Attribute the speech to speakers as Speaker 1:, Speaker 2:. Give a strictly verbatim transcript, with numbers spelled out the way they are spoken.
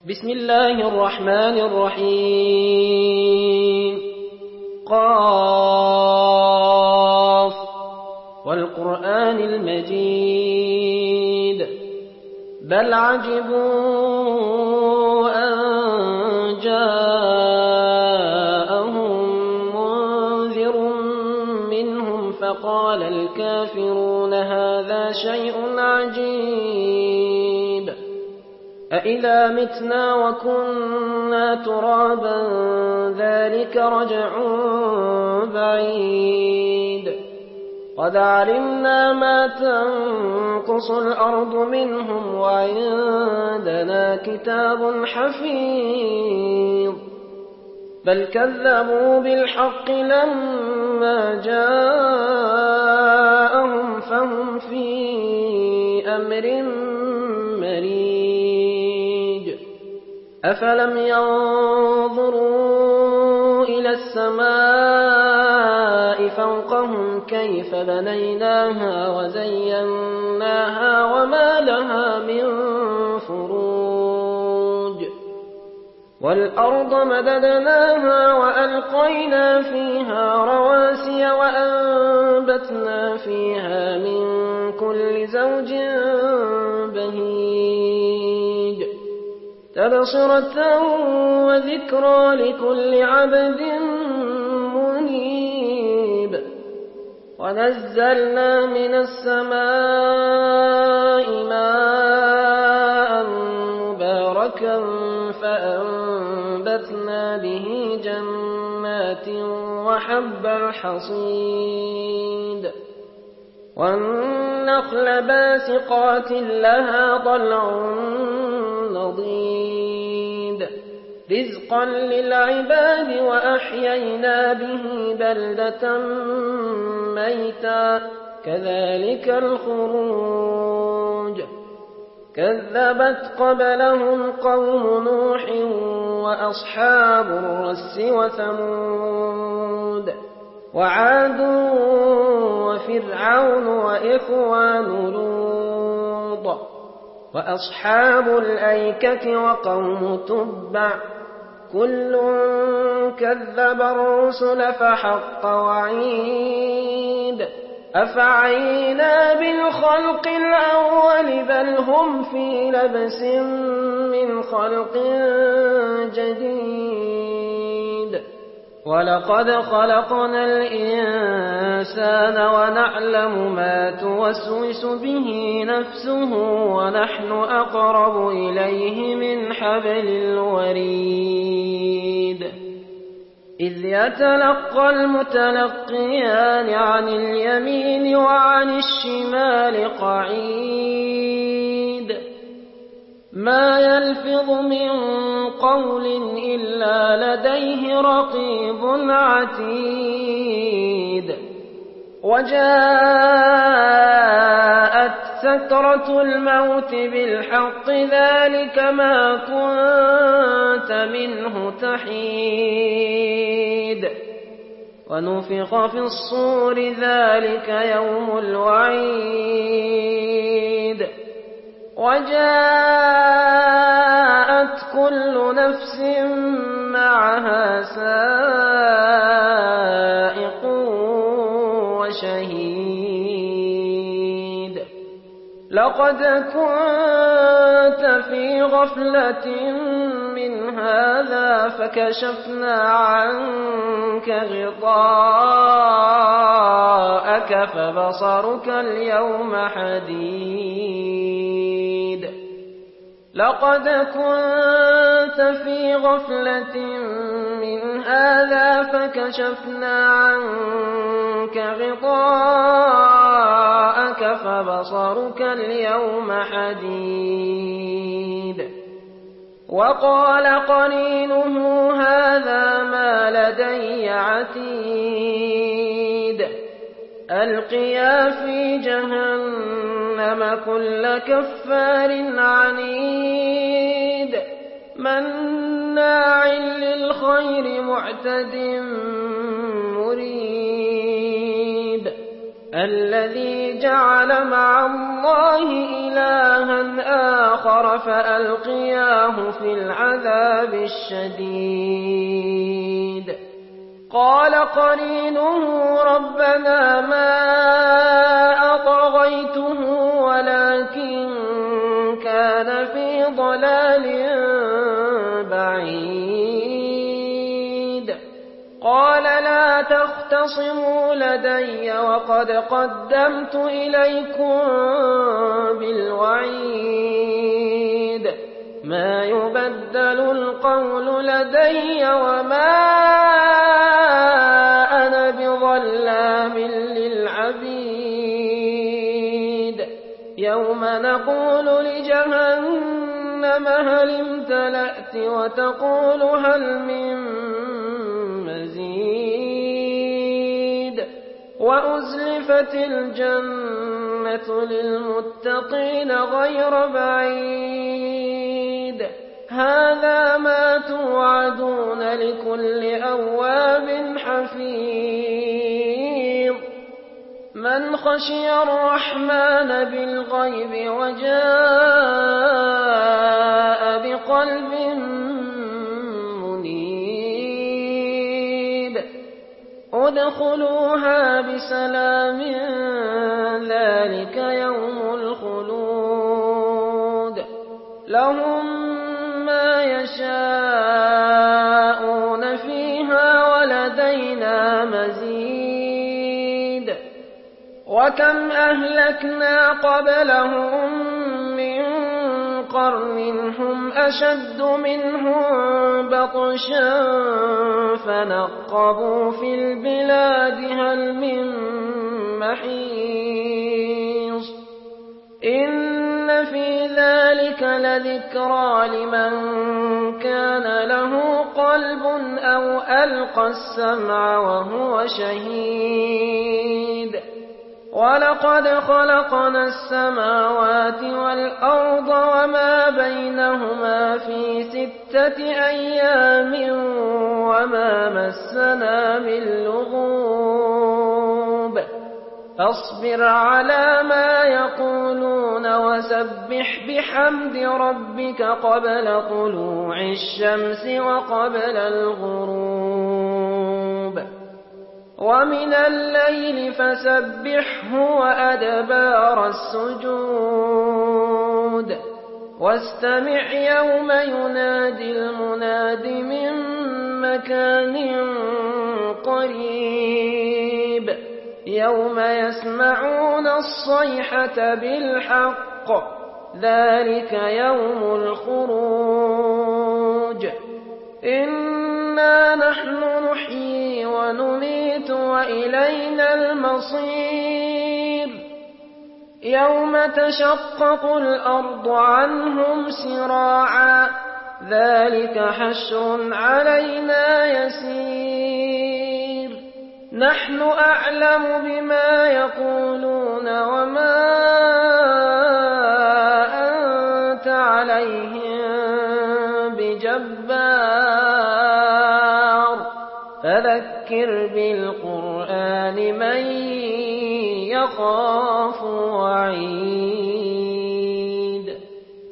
Speaker 1: بسم الله الرحمن الرحيم قاف والقرآن المجيد بل عجبوا أن جاءهم منذر منهم فقال الكافرون هذا شيء عجيب أإذا متنا وكنا ترابا ذلك رجع بعيد قد علمنا ما تنقص الأرض منهم وعندنا كتاب حفيظ بل كذبوا بالحق لما جاءهم فهم في أمر مريج أفلم ينظروا إلى السماء فوقهم كيف بنيناها وزيناها وما لها من فروج والأرض مددناها وألقينا فيها رواسي وأنبتنا فيها من كل زوج بهيج تبصرة وذكرى لكل عبد منيب ونزلنا من السماء ماء مباركا فأنبتنا به جنات وحب الحصيد والنخل باسقات لها طلع نضيد رزقا للعباد وأحيينا به بلدة ميتا كذلك الخروج كذبت قبلهم قوم نوح وأصحاب الرس وثمود وعاد وفرعون وإخوان لوط وأصحاب الأيكة وقوم تبع كل كذب الرسل فحق وعيد أفعينا بالخلق الأول بل هم في لبس من خلق جديد ولقد خلقنا الإنسان ونعلم ما توسوس به نفسه ونحن أقرب إليه من حبل الوريد إذ يتلقى المتلقيان عن اليمين وعن الشمال قعيد ما يلفظ من قول إلا لديه رقيب عتيد وجاءت سكرة الموت بالحق ذلك ما كنت منه تحيد ونفخ في الصور ذلك يوم الوعيد وجاءت كل نفس معها سائق وشهيد لقد كنت في غفلة من هذا فكشفنا عنك غطاءك فبصرك اليوم حديد لقد كنت في غفلة من هذا فكشفنا عنك غطاءك فبصرك اليوم حديد وقال قرينه هذا ما لدي عتيد ألقيا في جهنم كل كفار عنيد مناع للخير معتد مريب الذي جعل مع الله إلها آخر فألقياه في العذاب الشديد قال قرينه ربنا ما أطغيته ولكن كان في ضلال بعيد قال لا تختصموا لدي وقد قدمت إليكم بالوعيد ما يبدل القول لدي وما أنا بظلام للعبيد يوم نقول لجهنم هل امتلأت وتقول هل من مزيد وأزلفت الجنة للمتقين غير بعيد هذا ما توعدون لكل أواب حفيظ من خشي الرحمن بالغيب وجاء بقلب منيب ادخلوها بسلام ذلك يوم الخلود لهم ما يشاءون فيها ولدينا مزيد وكم أهلكنا قبلهم من قرن هم أشد منهم بطشا فنقبوا في البلاد هل من محيص إن في ذلك لذكرى لمن كان له قلب أو ألقى السمع وهو شهيد ولقد خلقنا السماوات والأرض وما بينهما في ستة أيام وما مسنا من لغوب فاصبر على ما يقولون وسبح بحمد ربك قبل طلوع الشمس وقبل الغروب ومن الليل فسبحه وأدبار السجود واستمع يوم ينادي المناد من مكان قريب يوم يسمعون الصيحة بالحق ذلك يوم الخروج إنا نحن نحيي ونميت وإلينا المصير يوم تشقق الأرض عنهم سراعا ذلك حشر علينا يسير نحن أعلم بما يقولون وما أنت عليهم بجبار فذكر بالقرآن من يخاف وعيد